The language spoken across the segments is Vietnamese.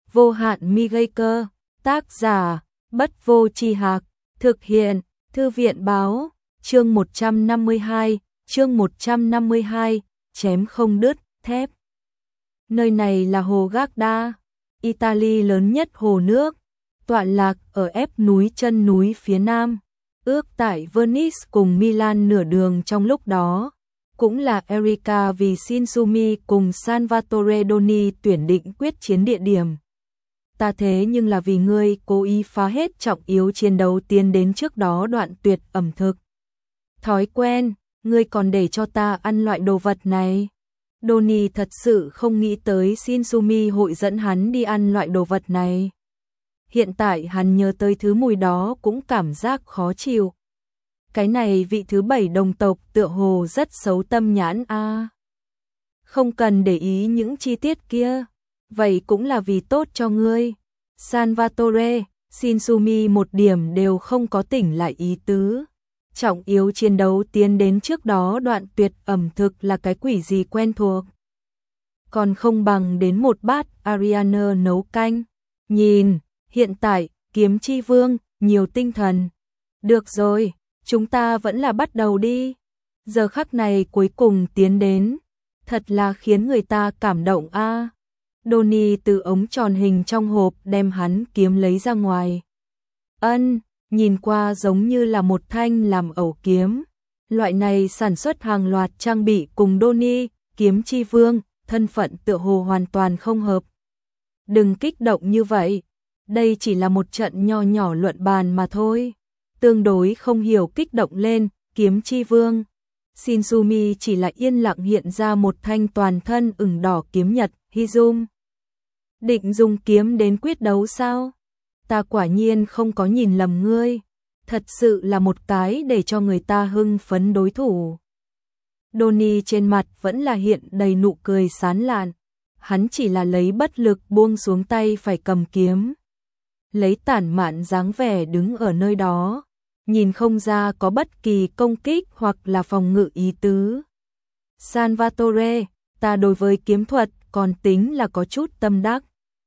vô hạn mi gây cơ, tác giả, Bất Vô Tri Hạc, thực hiện, Thư viện báo, chương 152, chém không đứt, thép. Nơi này là hồ Garda, Italy lớn nhất hồ nước, tọa lạc ở ép núi chân núi phía nam, ước tại Venice cùng Milan nửa đường trong lúc đó. Cũng là Erika vì Shinsumi cùng Salvatore Doni tuyển định quyết chiến địa điểm. Ta thế nhưng là vì ngươi cố ý phá hết trọng yếu chiến đấu tiến đến trước đó đoạn tuyệt ẩm thực. Thói quen, ngươi còn để cho ta ăn loại đồ vật này. Doni thật sự không nghĩ tới Shinsumi hội dẫn hắn đi ăn loại đồ vật này. Hiện tại hắn nhớ tới thứ mùi đó cũng cảm giác khó chịu. Cái này vị thứ 7 đồng tộc tựa hồ rất xấu tâm nhãn a. Không cần để ý những chi tiết kia, vậy cũng là vì tốt cho ngươi. Salvatore, Shinsumi một điểm đều không có tỉnh lại ý tứ. Trọng yếu chiến đấu tiến đến trước đó đoạn tuyệt ẩm thực là cái quỷ gì quen thuộc. Còn không bằng đến một bát Ariane nấu canh. Nhìn, hiện tại, kiếm chi vương, nhiều tinh thần. Được rồi, chúng ta vẫn là bắt đầu đi. Giờ khắc này cuối cùng tiến đến. Thật là khiến người ta cảm động a. Doni từ ống tròn hình trong hộp đem hắn kiếm lấy ra ngoài. Nhìn qua giống như là một thanh làm ẩu kiếm. Loại này sản xuất hàng loạt trang bị cùng Doni, kiếm chi vương, thân phận tựa hồ hoàn toàn không hợp. Đừng kích động như vậy. Đây chỉ là một trận nho nhỏ luận bàn mà thôi. Tương đối không hiểu kích động lên, kiếm chi vương. Shinsumi chỉ là yên lặng hiện ra một thanh toàn thân ửng đỏ kiếm nhật, Hizum. Định dùng kiếm đến quyết đấu sao? Ta quả nhiên không có nhìn lầm ngươi. Thật sự là một cái để cho người ta hưng phấn đối thủ. Doni trên mặt vẫn là hiện đầy nụ cười sán lạn. Hắn chỉ là lấy bất lực buông xuống tay phải cầm kiếm. Lấy tản mạn dáng vẻ đứng ở nơi đó. Nhìn không ra có bất kỳ công kích hoặc là phòng ngự ý tứ. Salvatore, ta đối với kiếm thuật còn tính là có chút tâm đắc.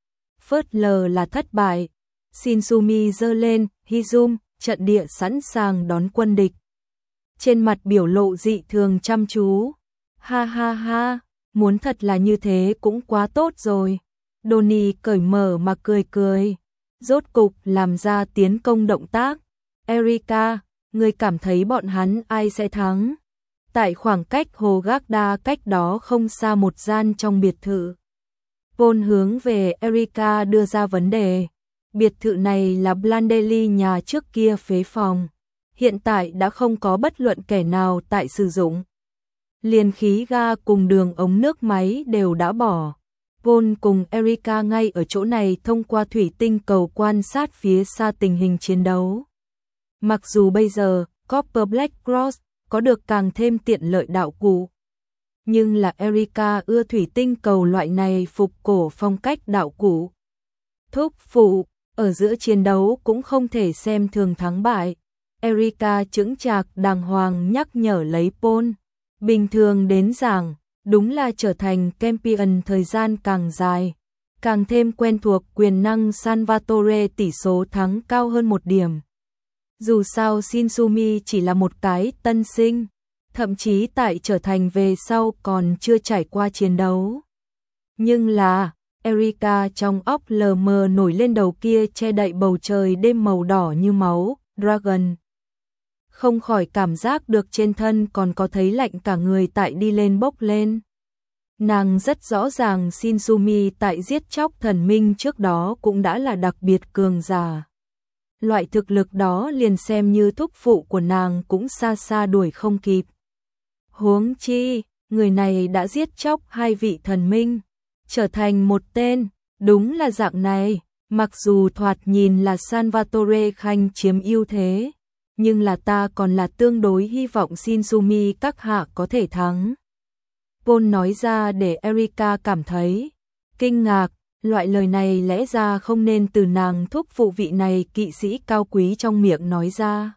Phớt lờ là thất bại. Shinsumi giơ lên, Hizum, trận địa sẵn sàng đón quân địch. Trên mặt biểu lộ dị thường chăm chú. Ha ha ha, muốn thật là như thế cũng quá tốt rồi. Doni cởi mở mà cười cười. Rốt cục làm ra tiến công động tác. Erika, ngươi cảm thấy bọn hắn ai sẽ thắng? Tại khoảng cách hồ Garda cách đó không xa một gian trong biệt thự. Paul hướng về Erika đưa ra vấn đề. Biệt thự này là Blandelli nhà trước kia phế phòng. Hiện tại đã không có bất luận kẻ nào tại sử dụng. Liền khí ga cùng đường ống nước máy đều đã bỏ. Paul cùng Erika ngay ở chỗ này thông qua thủy tinh cầu quan sát phía xa tình hình chiến đấu. Mặc dù bây giờ, Copper Black Cross có được càng thêm tiện lợi đạo cụ. Nhưng là Erika ưa thủy tinh cầu loại này phục cổ phong cách đạo cụ. Thúc phụ, ở giữa chiến đấu cũng không thể xem thường thắng bại. Erika chững chạc đàng hoàng nhắc nhở lấy Paul. Bình thường đến giảng, đúng là trở thành champion thời gian càng dài. Càng thêm quen thuộc quyền năng Salvatore tỷ số thắng cao hơn một điểm. Dù sao Shinsumi chỉ là một cái tân sinh, thậm chí tại trở thành về sau còn chưa trải qua chiến đấu. Nhưng là, Erika trong óc lờ mờ nổi lên đầu kia che đậy bầu trời đêm màu đỏ như máu, Dragon. Không khỏi cảm giác được trên thân còn có thấy lạnh cả người tại đi lên bốc lên. Nàng rất rõ ràng Shinsumi tại giết chóc thần minh trước đó cũng đã là đặc biệt cường giả. Loại thực lực đó liền xem như thúc phụ của nàng cũng xa xa đuổi không kịp. Huống chi, người này đã giết chóc 2 vị thần minh, trở thành một tên, đúng là dạng này, mặc dù thoạt nhìn là Salvatore khanh chiếm ưu thế, nhưng là ta còn là tương đối hy vọng Shinsumi các hạ có thể thắng. Paul nói ra để Erika cảm thấy kinh ngạc. Loại lời này lẽ ra không nên từ nàng thúc phụ vị này kỵ sĩ cao quý trong miệng nói ra.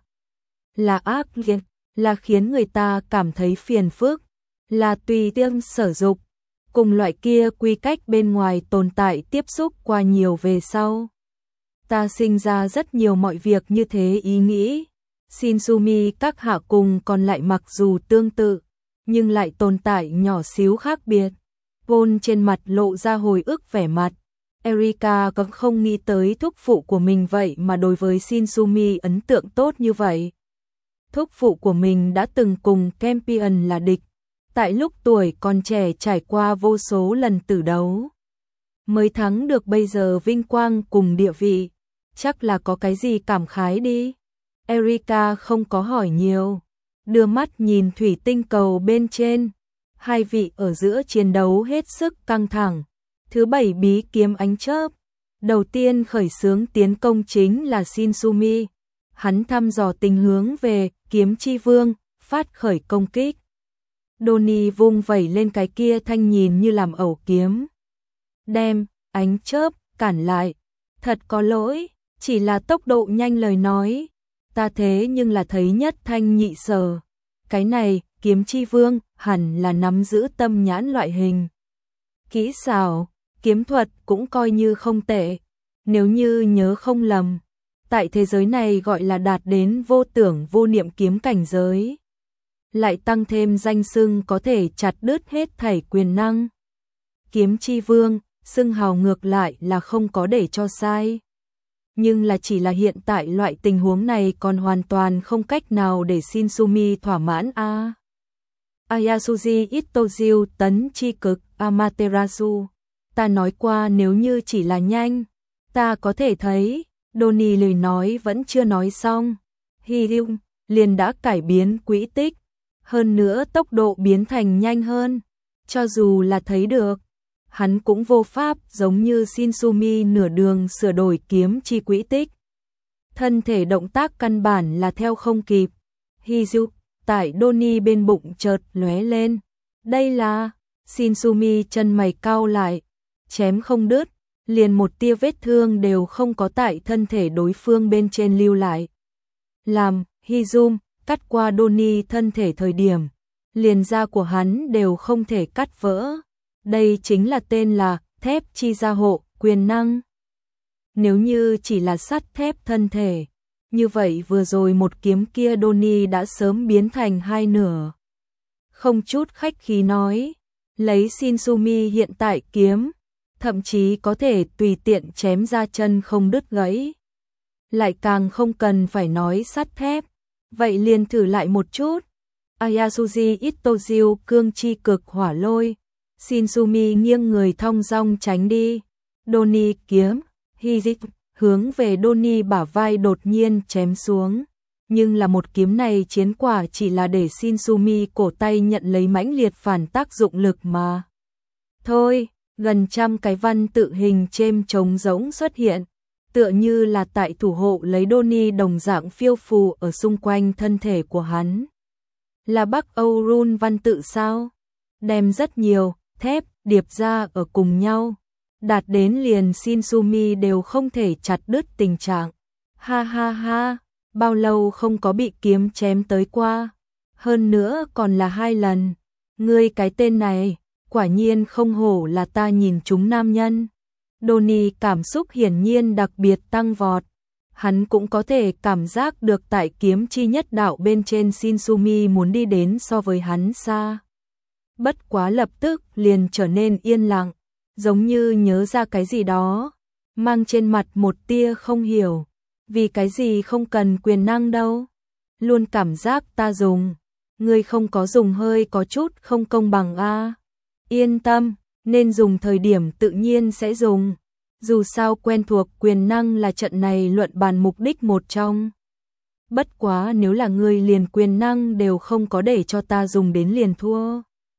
Là ác liệt, là khiến người ta cảm thấy phiền phức, là tùy tiện sử dụng. cùng loại kia quy cách bên ngoài tồn tại tiếp xúc qua nhiều về sau. Ta sinh ra rất nhiều mọi việc như thế ý nghĩ. Shinsumi các hạ cùng còn lại mặc dù tương tự, nhưng lại tồn tại nhỏ xíu khác biệt. Vôn trên mặt lộ ra hồi ức vẻ mặt. Erika cũng không nghĩ tới thúc phụ của mình vậy mà đối với Shinsumi ấn tượng tốt như vậy. Thúc phụ của mình đã từng cùng Campion là địch, tại lúc tuổi còn trẻ trải qua vô số lần tử đấu. Mới thắng được bây giờ vinh quang cùng địa vị, chắc là có cái gì cảm khái đi. Erika không có hỏi nhiều, đưa mắt nhìn thủy tinh cầu bên trên. Hai vị ở giữa chiến đấu hết sức căng thẳng. Thứ 7 bí kiếm ánh chớp. Đầu tiên khởi xướng tiến công chính là Shinsumi. Hắn thăm dò tình hướng về kiếm chi vương, phát khởi công kích. Donnie vung vẩy lên cái kia thanh nhìn như làm ẩu kiếm. Đem ánh chớp cản lại. Thật có lỗi, chỉ là tốc độ nhanh lời nói. Ta thế nhưng là thấy nhất thanh nhị sở. Cái này, kiếm chi vương, hẳn là nắm giữ tâm nhãn loại hình. Kỹ xảo, kiếm thuật cũng coi như không tệ. Nếu như nhớ không lầm, tại thế giới này gọi là đạt đến vô tưởng vô niệm kiếm cảnh giới. Lại tăng thêm danh xưng có thể chặt đứt hết thảy quyền năng. Kiếm chi vương, xưng hào ngược lại là không có để cho sai. Nhưng là chỉ là hiện tại loại tình huống này còn hoàn toàn không cách nào để Shinsumi thỏa mãn a. Ayasuji Itojiu tấn chi cực Amaterasu. Ta nói qua nếu như chỉ là nhanh, ta có thể thấy. Donnie lời nói vẫn chưa nói xong. Hyung liền đã cải biến quỹ tích. Hơn nữa tốc độ biến thành nhanh hơn. Cho dù là thấy được, hắn cũng vô pháp giống như Shinsumi nửa đường sửa đổi kiếm chi quỹ tích. Thân thể động tác căn bản là theo không kịp. Hyung tại Donnie bên bụng chợt lóe lên. Đây là... Shinsumi chân mày cau lại. Chém không đứt, liền một tia vết thương đều không có tại thân thể đối phương bên trên lưu lại. Làm Hyung cắt qua Donnie thân thể thời điểm, liền da của hắn đều không thể cắt vỡ. Đây chính là tên là thép chi gia hộ, quyền năng. Nếu như chỉ là sắt thép thân thể, như vậy vừa rồi một kiếm kia Donnie đã sớm biến thành hai nửa. Không chút khách khí nói, lấy Shinsumi hiện tại kiếm, thậm chí có thể tùy tiện chém ra chân không đứt gãy. Lại càng không cần phải nói sắt thép, vậy liền thử lại một chút. Ayasuji Itojiu cương chi cực hỏa lôi. Shinsumi nghiêng người thong dong tránh đi. Donnie kiếm, Hyung hướng về Donnie bả vai đột nhiên chém xuống. Nhưng là một kiếm này chiến quả chỉ là để Shinsumi cổ tay nhận lấy mãnh liệt phản tác dụng lực mà. Thôi, gần trăm cái văn tự hình chêm trống rỗng xuất hiện, tựa như là tại thủ hộ lấy Donnie đồng dạng phiêu phù ở xung quanh thân thể của hắn. Là Bắc Âu run văn tự sao? Đem rất nhiều thép điệp ra ở cùng nhau, đạt đến liền Shinsumi đều không thể chặt đứt tình trạng. Ha ha ha, bao lâu không có bị kiếm chém tới qua, hơn nữa còn là 2 lần. Ngươi cái tên này, quả nhiên không hổ là ta nhìn chúng nam nhân. Donnie cảm xúc hiển nhiên đặc biệt tăng vọt. Hắn cũng có thể cảm giác được tại kiếm chi nhất đạo bên trên Shinsumi muốn đi đến so với hắn xa. Bất quá lập tức liền trở nên yên lặng, giống như nhớ ra cái gì đó, mang trên mặt một tia không hiểu. Vì cái gì không cần quyền năng đâu? Luôn cảm giác ta dùng, ngươi không có dùng hơi có chút không công bằng a. Yên tâm, nên dùng thời điểm tự nhiên sẽ dùng. Dù sao quen thuộc quyền năng là trận này luận bàn mục đích một trong. Bất quá nếu là ngươi liền quyền năng đều không có để cho ta dùng đến liền thua.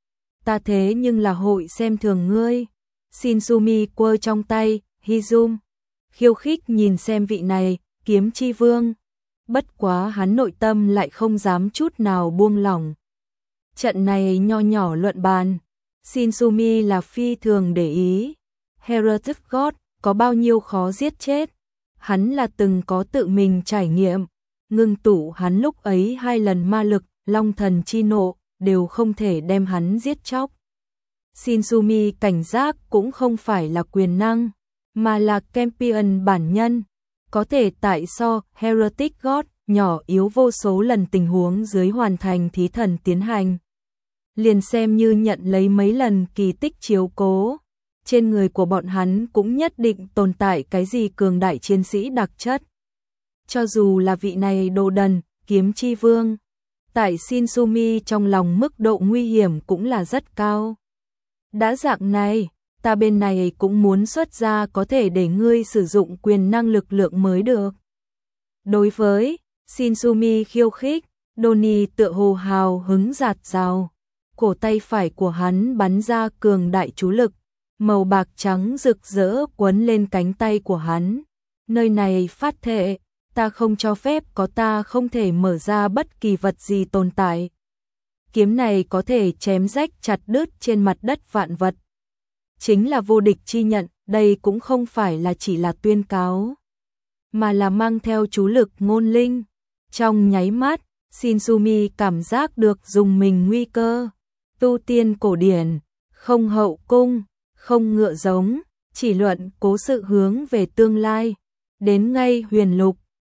Ta thế nhưng là hội xem thường ngươi. Shinsumi quơ trong tay, Hyung khiêu khích nhìn xem vị này, kiếm chi vương. Bất quá hắn nội tâm lại không dám chút nào buông lỏng. Trận này nho nhỏ luận bàn, Shinsumi là phi thường để ý. Heretic God có bao nhiêu khó giết chết, hắn là từng có tự mình trải nghiệm. Ngưng tụ hắn lúc ấy 2 lần ma lực, long thần chi nộ, đều không thể đem hắn giết chóc. Shinzumi cảnh giác cũng không phải là quyền năng, mà là champion bản nhân, có thể tại so Heretic God nhỏ yếu vô số lần tình huống dưới hoàn thành thí thần tiến hành. Liền xem như nhận lấy mấy lần kỳ tích chiếu cố, trên người của bọn hắn cũng nhất định tồn tại cái gì cường đại chiến sĩ đặc chất. Cho dù là vị này đồ đần, kiếm chi vương, tại Shinzumi trong lòng mức độ nguy hiểm cũng là rất cao. Đã dạng này, ta bên này cũng muốn xuất ra có thể để ngươi sử dụng quyền năng lực lượng mới được. Đối với Shinzumi khiêu khích, Donnie tựa hồ hào hứng rạt rào, cổ tay phải của hắn bắn ra cường đại chú lực, màu bạc trắng rực rỡ quấn lên cánh tay của hắn. Nơi này phát thệ, ta không cho phép có ta không thể mở ra bất kỳ vật gì tồn tại. Kiếm này có thể chém rách chặt đứt trên mặt đất vạn vật. Chính là vô địch chi nhận, đây cũng không phải là chỉ là tuyên cáo, mà là mang theo chú lực ngôn linh. Trong nháy mắt, Shinzumi cảm giác được dùng mình nguy cơ. Tu tiên cổ điển, không hậu cung, không ngựa giống, chỉ luận cố sự hướng về tương lai. Đến ngay huyền lục,